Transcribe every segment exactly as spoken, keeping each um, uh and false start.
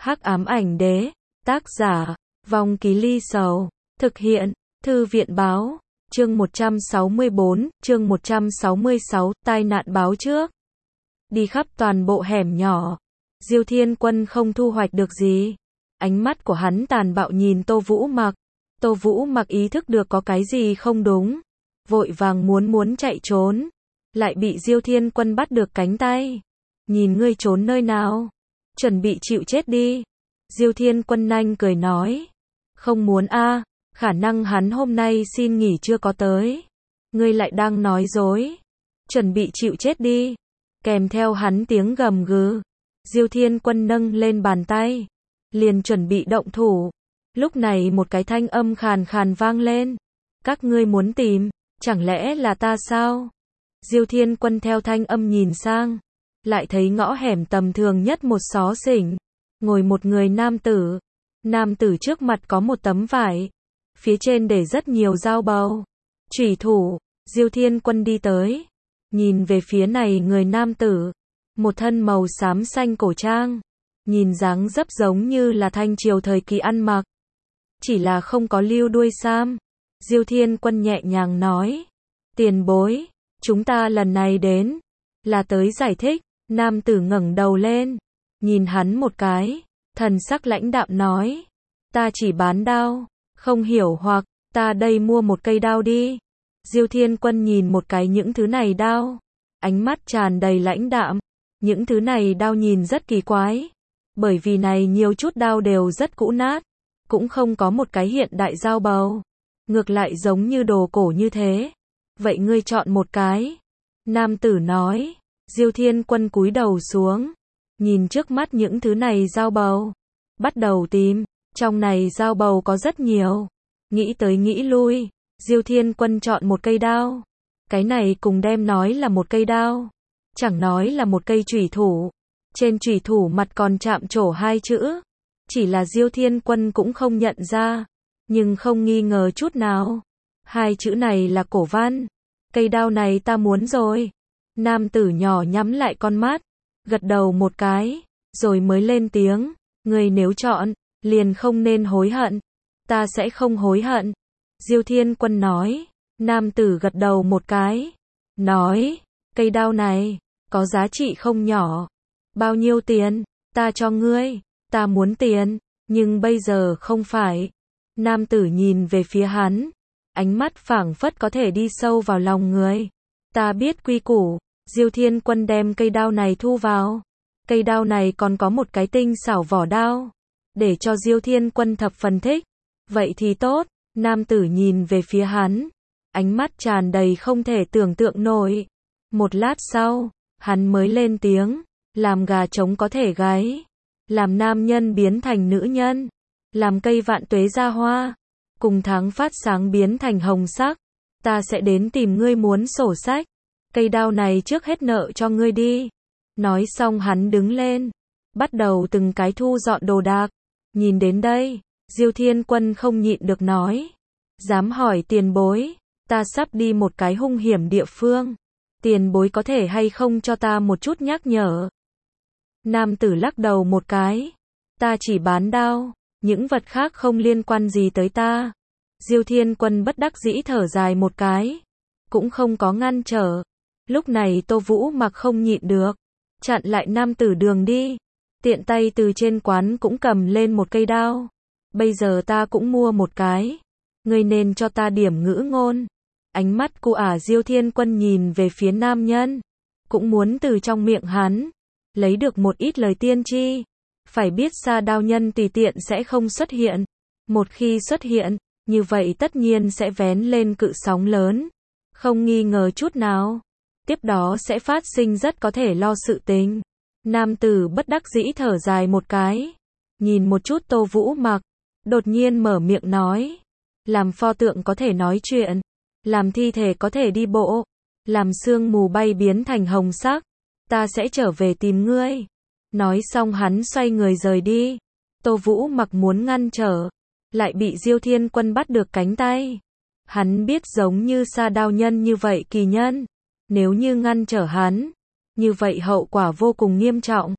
Hắc ám ảnh đế, tác giả, Vong Ký Ly Sầu, thực hiện, Thư viện báo, chương một trăm sáu mươi bốn, chương một trăm sáu mươi sáu, tai nạn báo trước. Đi khắp toàn bộ hẻm nhỏ, Diêu Thiên Quân không thu hoạch được gì. Ánh mắt của hắn tàn bạo nhìn Tô Vũ Mặc. Tô Vũ Mặc ý thức được có cái gì không đúng, vội vàng muốn muốn chạy trốn, lại bị Diêu Thiên Quân bắt được cánh tay. Nhìn ngươi trốn nơi nào, chuẩn bị chịu chết đi. Diêu Thiên Quân nhanh cười nói, không muốn a, khả năng hắn hôm nay xin nghỉ chưa có tới. Ngươi lại đang nói dối, chuẩn bị chịu chết đi. Kèm theo hắn tiếng gầm gừ, Diêu Thiên Quân nâng lên bàn tay, liền chuẩn bị động thủ. Lúc này một cái thanh âm khàn khàn vang lên, các ngươi muốn tìm, chẳng lẽ là ta sao? Diêu Thiên Quân theo thanh âm nhìn sang, lại thấy ngõ hẻm tầm thường nhất một xó xỉnh, ngồi một người nam tử. Nam tử trước mặt có một tấm vải, phía trên để rất nhiều dao bầu, chủy thủ. Diêu Thiên Quân đi tới, nhìn về phía này người nam tử, một thân màu xám xanh cổ trang, nhìn dáng dấp giống như là thanh triều thời kỳ ăn mặc, chỉ là không có lưu đuôi sam. Diêu Thiên Quân nhẹ nhàng nói, tiền bối, chúng ta lần này đến là tới giải thích. Nam tử ngẩng đầu lên, nhìn hắn một cái, thần sắc lãnh đạm nói, ta chỉ bán đao, không hiểu hoặc, ta đây mua một cây đao đi. Diêu Thiên Quân nhìn một cái những thứ này đao, ánh mắt tràn đầy lãnh đạm. Những thứ này đao nhìn rất kỳ quái, bởi vì này nhiều chút đao đều rất cũ nát, cũng không có một cái hiện đại dao bầu, ngược lại giống như đồ cổ như thế. Vậy ngươi chọn một cái. Nam tử nói. Diêu Thiên Quân cúi đầu xuống, nhìn trước mắt những thứ này dao bầu, bắt đầu tìm. Trong này dao bầu có rất nhiều, nghĩ tới nghĩ lui, Diêu Thiên Quân chọn một cây đao. Cái này cùng đem nói là một cây đao, chẳng nói là một cây chủy thủ. Trên chủy thủ mặt còn chạm trổ hai chữ, chỉ là Diêu Thiên Quân cũng không nhận ra, nhưng không nghi ngờ chút nào. Hai chữ này là cổ văn. Cây đao này ta muốn rồi. Nam tử nhỏ nhắm lại con mắt, gật đầu một cái, rồi mới lên tiếng, ngươi nếu chọn, liền không nên hối hận. Ta sẽ không hối hận. Diêu Thiên Quân nói. Nam tử gật đầu một cái, nói, cây đao này có giá trị không nhỏ. Bao nhiêu tiền? Ta cho ngươi. Ta muốn tiền, nhưng bây giờ không phải. Nam tử nhìn về phía hắn, ánh mắt phảng phất có thể đi sâu vào lòng người. Ta biết quy củ. Diêu Thiên Quân đem cây đao này thu vào. Cây đao này còn có một cái tinh xảo vỏ đao, để cho Diêu Thiên Quân thập phần thích. Vậy thì tốt. Nam tử nhìn về phía hắn, ánh mắt tràn đầy không thể tưởng tượng nổi. Một lát sau, hắn mới lên tiếng, làm gà trống có thể gáy, làm nam nhân biến thành nữ nhân, làm cây vạn tuế ra hoa, cùng tháng phát sáng biến thành hồng sắc. Ta sẽ đến tìm ngươi muốn sổ sách. Cây đao này trước hết nợ cho ngươi đi. Nói xong hắn đứng lên, bắt đầu từng cái thu dọn đồ đạc. Nhìn đến đây, Diêu Thiên Quân không nhịn được nói, dám hỏi tiền bối, ta sắp đi một cái hung hiểm địa phương, tiền bối có thể hay không cho ta một chút nhắc nhở? Nam tử lắc đầu một cái, ta chỉ bán đao, những vật khác không liên quan gì tới ta. Diêu Thiên Quân bất đắc dĩ thở dài một cái, cũng không có ngăn trở. Lúc này Tô Vũ Mặc không nhịn được, chặn lại nam tử đường đi, tiện tay từ trên quán cũng cầm lên một cây đao. Bây giờ ta cũng mua một cái, ngươi nên cho ta điểm ngữ ngôn. Ánh mắt của ả Diêu Thiên Quân nhìn về phía nam nhân, cũng muốn từ trong miệng hắn lấy được một ít lời tiên tri. Phải biết Sa Đao Nhân tùy tiện sẽ không xuất hiện, một khi xuất hiện, như vậy tất nhiên sẽ vén lên cự sóng lớn, không nghi ngờ chút nào. Tiếp đó sẽ phát sinh rất có thể lo sự tình. Nam tử bất đắc dĩ thở dài một cái, nhìn một chút Tô Vũ Mặc, đột nhiên mở miệng nói, làm pho tượng có thể nói chuyện, làm thi thể có thể đi bộ, làm sương mù bay biến thành hồng sắc, ta sẽ trở về tìm ngươi. Nói xong hắn xoay người rời đi. Tô Vũ Mặc muốn ngăn trở, lại bị Diêu Thiên Quân bắt được cánh tay. Hắn biết giống như Sa Đao Nhân như vậy kỳ nhân, nếu như ngăn trở hắn, như vậy hậu quả vô cùng nghiêm trọng.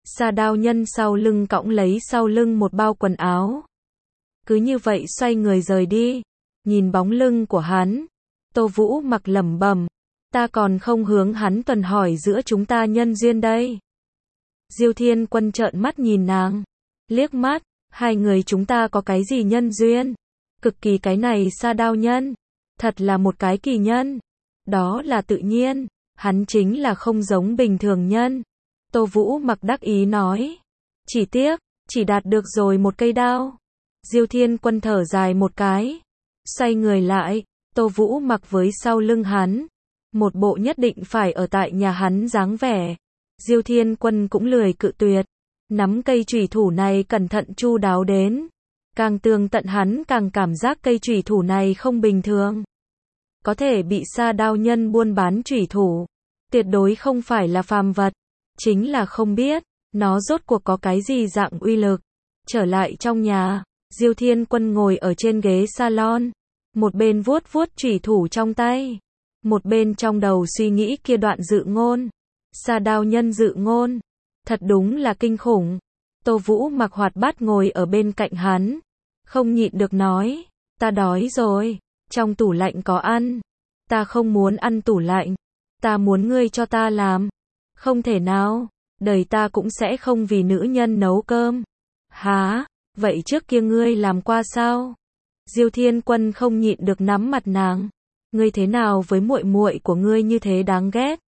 Sa Đao Nhân sau lưng cõng lấy sau lưng một bao quần áo. Cứ như vậy xoay người rời đi. Nhìn bóng lưng của hắn, Tô Vũ Mặc lẩm bẩm, ta còn không hướng hắn tuần hỏi giữa chúng ta nhân duyên đây. Diêu Thiên Quân trợn mắt nhìn nàng, liếc mắt, hai người chúng ta có cái gì nhân duyên? Cực kỳ cái này Sa Đao Nhân, thật là một cái kỳ nhân. Đó là tự nhiên, hắn chính là không giống bình thường nhân. Tô Vũ Mặc đắc ý nói, chỉ tiếc, chỉ đạt được rồi một cây đao. Diêu Thiên Quân thở dài một cái, xoay người lại, Tô Vũ Mặc với sau lưng hắn, một bộ nhất định phải ở tại nhà hắn dáng vẻ. Diêu Thiên Quân cũng lười cự tuyệt, nắm cây chủy thủ này cẩn thận chu đáo đến. Càng tường tận hắn càng cảm giác cây chủy thủ này không bình thường. Có thể bị Sa Đao Nhân buôn bán chủy thủ, tuyệt đối không phải là phàm vật, chính là không biết, nó rốt cuộc có cái gì dạng uy lực. Trở lại trong nhà, Diêu Thiên Quân ngồi ở trên ghế salon, một bên vuốt vuốt chủy thủ trong tay, một bên trong đầu suy nghĩ kia đoạn dự ngôn. Sa Đao Nhân dự ngôn, thật đúng là kinh khủng. Tô Vũ Mặc hoạt bát ngồi ở bên cạnh hắn, không nhịn được nói, ta đói rồi, trong tủ lạnh có ăn. Ta không muốn ăn tủ lạnh, ta muốn ngươi cho ta làm. Không thể nào, đời ta cũng sẽ không vì nữ nhân nấu cơm. Hả, vậy trước kia ngươi làm qua sao? Diêu Thiên Quân không nhịn được nắm mặt nàng, ngươi thế nào với muội muội của ngươi như thế đáng ghét?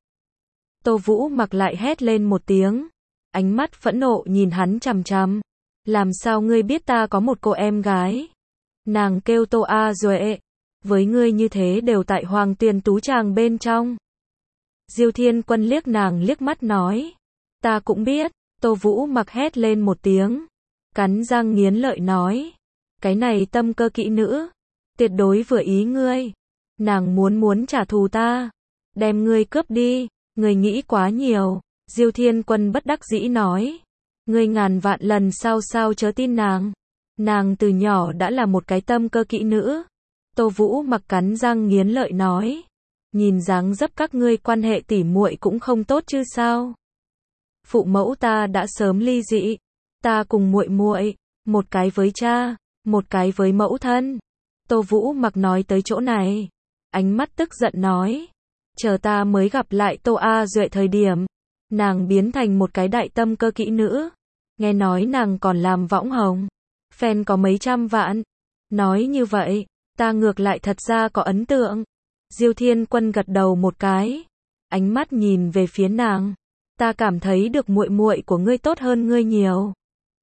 Tô Vũ Mặc lại hét lên một tiếng, ánh mắt phẫn nộ nhìn hắn chằm chằm. Làm sao ngươi biết ta có một cô em gái? Nàng kêu Tô A Duệ, với ngươi như thế đều tại Hoàng Tuyền Tú Tràng bên trong. Diêu Thiên Quân liếc nàng liếc mắt nói, ta cũng biết. Tô Vũ Mặc hét lên một tiếng, cắn răng nghiến lợi nói, cái này tâm cơ kỹ nữ, tuyệt đối vừa ý ngươi. Nàng muốn muốn trả thù ta, đem ngươi cướp đi, ngươi nghĩ quá nhiều. Diêu Thiên Quân bất đắc dĩ nói, ngươi ngàn vạn lần sao sao chớ tin nàng. Nàng từ nhỏ đã là một cái tâm cơ kỹ nữ. Tô Vũ Mặc cắn răng nghiến lợi nói, nhìn dáng dấp các ngươi quan hệ tỉ muội cũng không tốt chứ sao? Phụ mẫu ta đã sớm ly dị, ta cùng muội muội, một cái với cha, một cái với mẫu thân. Tô Vũ Mặc nói tới chỗ này, ánh mắt tức giận nói, chờ ta mới gặp lại Tô A Duệ thời điểm, nàng biến thành một cái đại tâm cơ kỹ nữ. Nghe nói nàng còn làm võng hồng, fan có mấy trăm vạn. Nói như vậy, ta ngược lại thật ra có ấn tượng. Diêu Thiên Quân gật đầu một cái, ánh mắt nhìn về phía nàng, ta cảm thấy được muội muội của ngươi tốt hơn ngươi nhiều.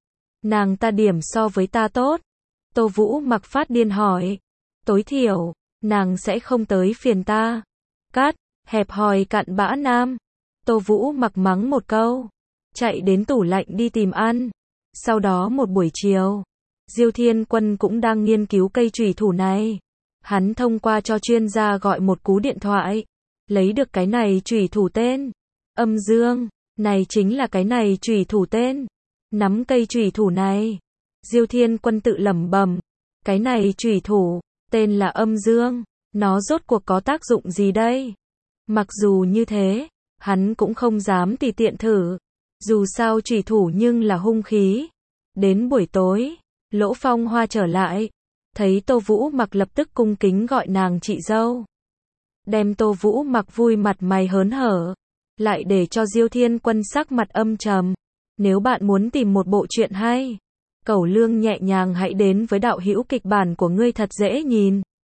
Nàng ta điểm so với ta tốt. Tô Vũ Mặc phát điên hỏi, tối thiểu, nàng sẽ không tới phiền ta. Cát, hẹp hòi cặn bã nam. Tô Vũ Mặc mắng một câu, chạy đến tủ lạnh đi tìm ăn. Sau đó một buổi chiều, Diêu Thiên Quân cũng đang nghiên cứu cây chủy thủ này. Hắn thông qua cho chuyên gia gọi một cú điện thoại, lấy được cái này chủy thủ tên Âm Dương, này chính là cái này chủy thủ tên. Nắm cây chủy thủ này, Diêu Thiên Quân tự lẩm bẩm, cái này chủy thủ tên là Âm Dương, nó rốt cuộc có tác dụng gì đây? Mặc dù như thế, hắn cũng không dám tùy tiện thử, dù sao chủy thủ nhưng là hung khí. Đến buổi tối, Lỗ Phong Hoa trở lại, thấy Tô Vũ Mặc lập tức cung kính gọi nàng chị dâu. Đem Tô Vũ Mặc vui mặt mày hớn hở, lại để cho Diêu Thiên Quân sắc mặt âm trầm. Nếu bạn muốn tìm một bộ truyện hay, cẩu lương nhẹ nhàng hãy đến với đạo hữu kịch bản của ngươi thật dễ nhìn.